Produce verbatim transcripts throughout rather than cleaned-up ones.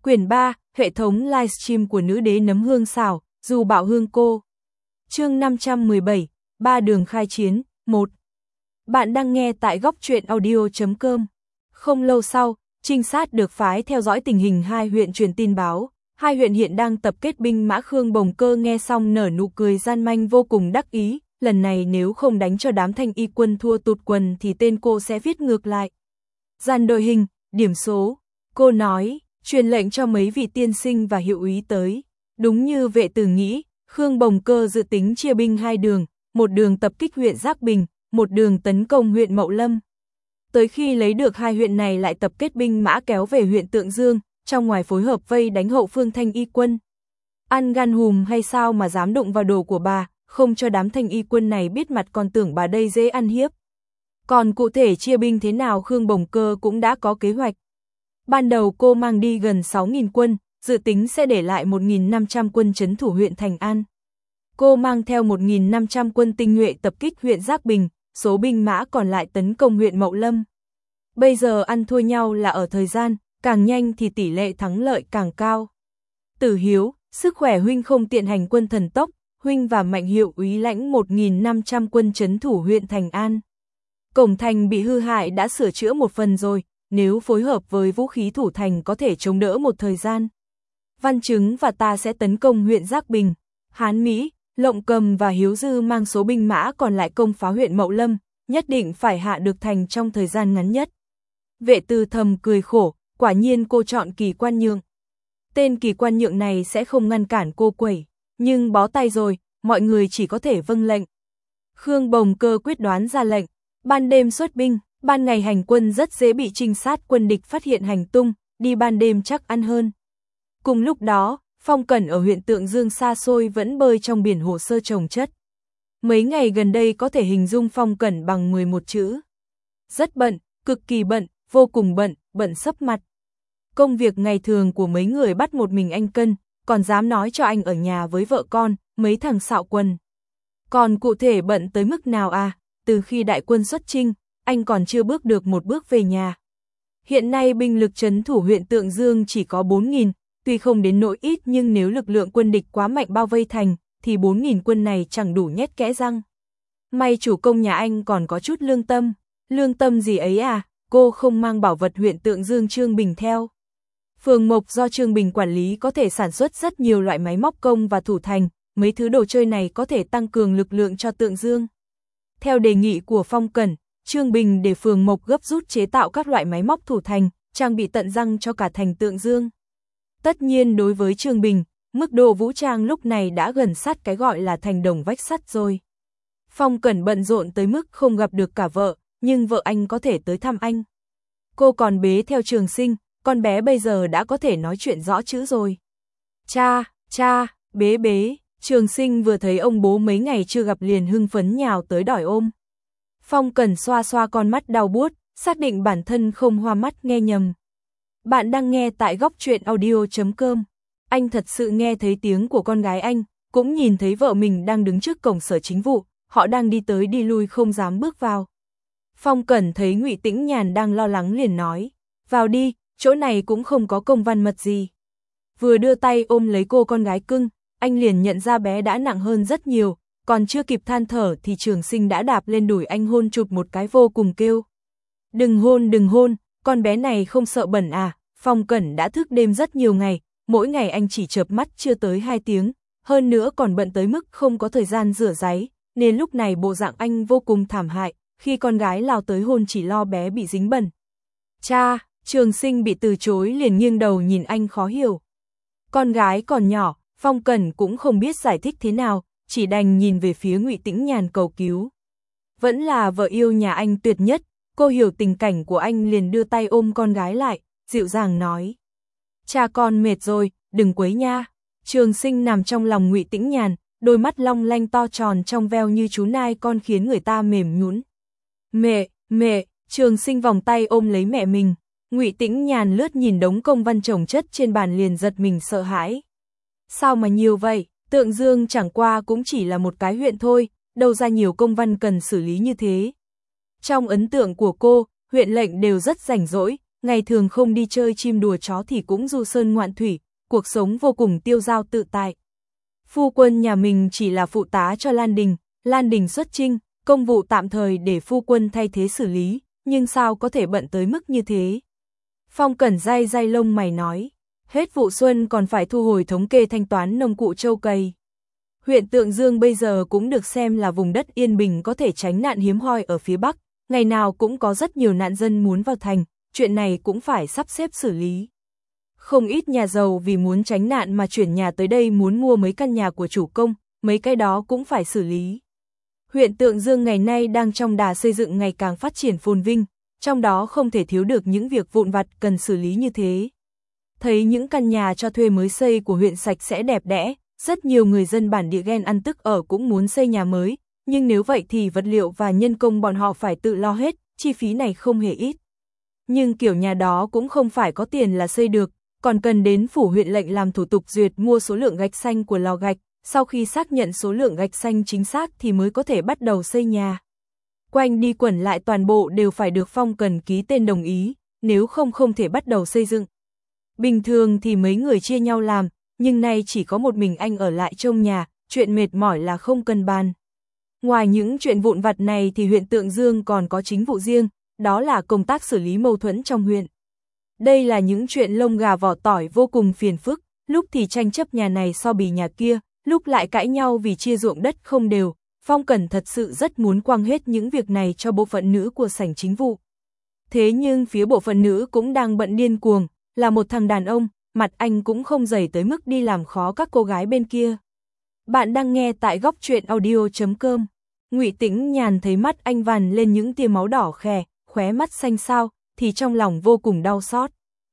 Quyển ba, hệ thống livestream của nữ đế nấm hương xào, dù bảo hương cô. Chương năm trăm mười bảy, ba đường khai chiến, một. Bạn đang nghe tại góc truyện audio chấm com. Không lâu sau, trinh sát được phái theo dõi tình hình hai huyện truyền tin báo. Hai huyện hiện đang tập kết binh mã. Khương Bồng Cơ nghe xong nở nụ cười gian manh vô cùng đắc ý. Lần này nếu không đánh cho đám thanh y quân thua tụt quần thì tên cô sẽ viết ngược lại. Dàn đội hình, điểm số. Cô nói, truyền lệnh cho mấy vị tiên sinh và hiệu úy tới. Đúng như vệ tử nghĩ, Khương Bồng Cơ dự tính chia binh hai đường, một đường tập kích huyện Giác Bình, một đường tấn công huyện Mậu Lâm. Tới khi lấy được hai huyện này lại tập kết binh mã kéo về huyện Tượng Dương, trong ngoài phối hợp vây đánh hậu phương thanh y quân. Ăn gan hùm hay sao mà dám đụng vào đồ của bà, không cho đám thanh y quân này biết mặt còn tưởng bà đây dễ ăn hiếp. Còn cụ thể chia binh thế nào Khương Bồng Cơ cũng đã có kế hoạch. Ban đầu cô mang đi gần sáu nghìn quân, dự tính sẽ để lại một nghìn năm trăm quân trấn thủ huyện Thành An. Cô mang theo một nghìn năm trăm quân tinh nhuệ tập kích huyện Giác Bình, số binh mã còn lại tấn công huyện Mậu Lâm. Bây giờ ăn thua nhau là ở thời gian, càng nhanh thì tỷ lệ thắng lợi càng cao. Tử Hiếu, sức khỏe huynh không tiện hành quân thần tốc, huynh và Mạnh hiệu úy lãnh một nghìn năm trăm quân trấn thủ huyện Thành An. Cổng thành bị hư hại đã sửa chữa một phần rồi, nếu phối hợp với vũ khí thủ thành có thể chống đỡ một thời gian. Văn Chứng và ta sẽ tấn công huyện Giác Bình. Hán Mỹ, Lộng Cầm và Hiếu Dư mang số binh mã còn lại công phá huyện Mậu Lâm, nhất định phải hạ được thành trong thời gian ngắn nhất. Vệ Tư thầm cười khổ, quả nhiên cô chọn Kỳ Quan Nhượng. Tên Kỳ Quan Nhượng này sẽ không ngăn cản cô quẩy, nhưng bó tay rồi, mọi người chỉ có thể vâng lệnh. Khương Bồng Cơ quyết đoán ra lệnh, ban đêm xuất binh, ban ngày hành quân rất dễ bị trinh sát quân địch phát hiện hành tung, đi ban đêm chắc ăn hơn. Cùng lúc đó, Phong Cẩn ở huyện Tượng Dương xa xôi vẫn bơi trong biển hồ sơ chồng chất. Mấy ngày gần đây có thể hình dung Phong Cẩn bằng mười một chữ. Rất bận, cực kỳ bận, vô cùng bận, bận sấp mặt. Công việc ngày thường của mấy người bắt một mình anh cân, còn dám nói cho anh ở nhà với vợ con, mấy thằng xạo quần. Còn cụ thể bận tới mức nào à, từ khi đại quân xuất chinh, anh còn chưa bước được một bước về nhà. Hiện nay binh lực trấn thủ huyện Tượng Dương chỉ có bốn nghìn, tuy không đến nỗi ít nhưng nếu lực lượng quân địch quá mạnh bao vây thành, thì bốn nghìn quân này chẳng đủ nhét kẽ răng. May chủ công nhà anh còn có chút lương tâm. Lương tâm gì ấy à, cô không mang bảo vật huyện Tượng Dương Trương Bình theo. Phường Mộc do Trương Bình quản lý có thể sản xuất rất nhiều loại máy móc công và thủ thành, mấy thứ đồ chơi này có thể tăng cường lực lượng cho Tượng Dương. Theo đề nghị của Phong Cẩn, Trương Bình để Phường Mộc gấp rút chế tạo các loại máy móc thủ thành, trang bị tận răng cho cả thành Tượng Dương. Tất nhiên đối với Trương Bình, mức độ vũ trang lúc này đã gần sát cái gọi là thành đồng vách sắt rồi. Phong Cẩn bận rộn tới mức không gặp được cả vợ, nhưng vợ anh có thể tới thăm anh. Cô còn bế theo Trường Sinh, con bé bây giờ đã có thể nói chuyện rõ chữ rồi. Cha, cha, bế bế, Trường Sinh vừa thấy ông bố mấy ngày chưa gặp liền hưng phấn nhào tới đòi ôm. Phong Cẩn xoa xoa con mắt đau buốt, xác định bản thân không hoa mắt nghe nhầm. Bạn đang nghe tại góc truyện audio chấm com. Anh thật sự nghe thấy tiếng của con gái anh, cũng nhìn thấy vợ mình đang đứng trước cổng Sở Chính vụ, họ đang đi tới đi lui không dám bước vào. Phong Cẩn thấy Ngụy Tĩnh Nhàn đang lo lắng liền nói, vào đi, chỗ này cũng không có công văn mật gì. Vừa đưa tay ôm lấy cô con gái cưng, anh liền nhận ra bé đã nặng hơn rất nhiều, còn chưa kịp than thở thì Trường Sinh đã đạp lên đùi anh hôn chụp một cái vô cùng kêu. Đừng hôn đừng hôn, con bé này không sợ bẩn à, Phong Cẩn đã thức đêm rất nhiều ngày, mỗi ngày anh chỉ chợp mắt chưa tới hai tiếng, hơn nữa còn bận tới mức không có thời gian rửa ráy, nên lúc này bộ dạng anh vô cùng thảm hại, khi con gái lao tới hôn chỉ lo bé bị dính bẩn. Cha, Trường Sinh bị từ chối liền nghiêng đầu nhìn anh khó hiểu. Con gái còn nhỏ, Phong Cẩn cũng không biết giải thích thế nào, chỉ đành nhìn về phía Ngụy Tĩnh Nhàn cầu cứu. Vẫn là vợ yêu nhà anh tuyệt nhất, cô hiểu tình cảnh của anh liền đưa tay ôm con gái lại, dịu dàng nói. Cha con mệt rồi, đừng quấy nha. Trường Sinh nằm trong lòng Ngụy Tĩnh Nhàn, đôi mắt long lanh to tròn trong veo như chú nai con khiến người ta mềm nhũn. Mẹ, mẹ, Trường Sinh vòng tay ôm lấy mẹ mình. Ngụy Tĩnh Nhàn lướt nhìn đống công văn chồng chất trên bàn liền giật mình sợ hãi. Sao mà nhiều vậy, Tượng Dương chẳng qua cũng chỉ là một cái huyện thôi, đâu ra nhiều công văn cần xử lý như thế. Trong ấn tượng của cô, huyện lệnh đều rất rảnh rỗi, ngày thường không đi chơi chim đùa chó thì cũng du sơn ngoạn thủy, cuộc sống vô cùng tiêu dao tự tại. Phu quân nhà mình chỉ là phụ tá cho Lan Đình, Lan Đình xuất chinh, công vụ tạm thời để phu quân thay thế xử lý, nhưng sao có thể bận tới mức như thế? Phong Cẩn day day lông mày nói, hết vụ xuân còn phải thu hồi thống kê thanh toán nông cụ trâu cày. Huyện Tượng Dương bây giờ cũng được xem là vùng đất yên bình có thể tránh nạn hiếm hoi ở phía Bắc, ngày nào cũng có rất nhiều nạn dân muốn vào thành, chuyện này cũng phải sắp xếp xử lý. Không ít nhà giàu vì muốn tránh nạn mà chuyển nhà tới đây muốn mua mấy căn nhà của chủ công, mấy cái đó cũng phải xử lý. Huyện Tượng Dương ngày nay đang trong đà xây dựng ngày càng phát triển phồn vinh, trong đó không thể thiếu được những việc vụn vặt cần xử lý như thế. Thấy những căn nhà cho thuê mới xây của huyện sạch sẽ đẹp đẽ, rất nhiều người dân bản địa ghen ăn tức ở cũng muốn xây nhà mới, nhưng nếu vậy thì vật liệu và nhân công bọn họ phải tự lo hết, chi phí này không hề ít. Nhưng kiểu nhà đó cũng không phải có tiền là xây được, còn cần đến phủ huyện lệnh làm thủ tục duyệt mua số lượng gạch xanh của lò gạch, sau khi xác nhận số lượng gạch xanh chính xác thì mới có thể bắt đầu xây nhà. Quanh đi quẩn lại toàn bộ đều phải được Phong Cẩn ký tên đồng ý, nếu không không thể bắt đầu xây dựng. Bình thường thì mấy người chia nhau làm, nhưng nay chỉ có một mình anh ở lại trông nhà, chuyện mệt mỏi là không cần bàn. Ngoài những chuyện vụn vặt này thì huyện Tượng Dương còn có chính vụ riêng, đó là công tác xử lý mâu thuẫn trong huyện. Đây là những chuyện lông gà vỏ tỏi vô cùng phiền phức, lúc thì tranh chấp nhà này so bì nhà kia, lúc lại cãi nhau vì chia ruộng đất không đều. Phong Cẩn thật sự rất muốn quăng hết những việc này cho bộ phận nữ của sảnh chính vụ. Thế nhưng phía bộ phận nữ cũng đang bận điên cuồng, là một thằng đàn ông, mặt anh cũng không dày tới mức đi làm khó các cô gái bên kia. Bạn đang nghe tại góc truyện audio chấm com. Ngụy Tĩnh Nhàn thấy mắt anh vằn lên những tia máu đỏ khè, khóe mắt xanh xao, thì trong lòng vô cùng đau xót.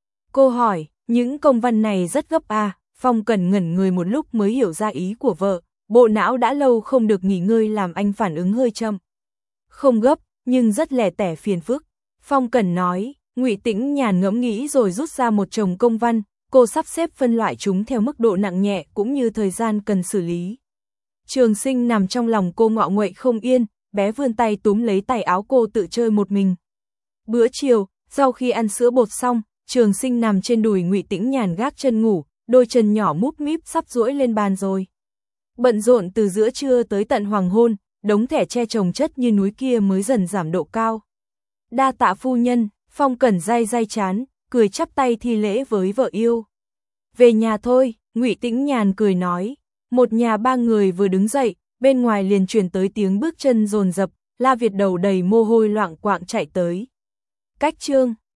Cô hỏi, những công văn này rất gấp à? Phong Cẩn ngẩn người một lúc mới hiểu ra ý của vợ, bộ não đã lâu không được nghỉ ngơi làm anh phản ứng hơi chậm. Không gấp, nhưng rất lẻ tẻ phiền phức. Phong Cẩn nói, Ngụy Tĩnh Nhàn ngẫm nghĩ rồi rút ra một chồng công văn, cô sắp xếp phân loại chúng theo mức độ nặng nhẹ cũng như thời gian cần xử lý. Trường Sinh nằm trong lòng cô ngọ nguậy không yên, bé vươn tay túm lấy tay áo cô tự chơi một mình. Bữa chiều, sau khi ăn sữa bột xong, Trường Sinh nằm trên đùi Ngụy Tĩnh Nhàn gác chân ngủ, đôi chân nhỏ múp míp sắp duỗi lên bàn rồi. Bận rộn từ giữa trưa tới tận hoàng hôn, đống thẻ tre chồng chất như núi kia mới dần giảm độ cao. Đa tạ phu nhân, Phong Cẩn day day chán, cười chắp tay thi lễ với vợ yêu. Về nhà thôi, Ngụy Tĩnh Nhàn cười nói. Một nhà ba người vừa đứng dậy, bên ngoài liền truyền tới tiếng bước chân dồn dập, La Việt đầu đầy mồ hôi loạng quạng chạy tới. Cách chương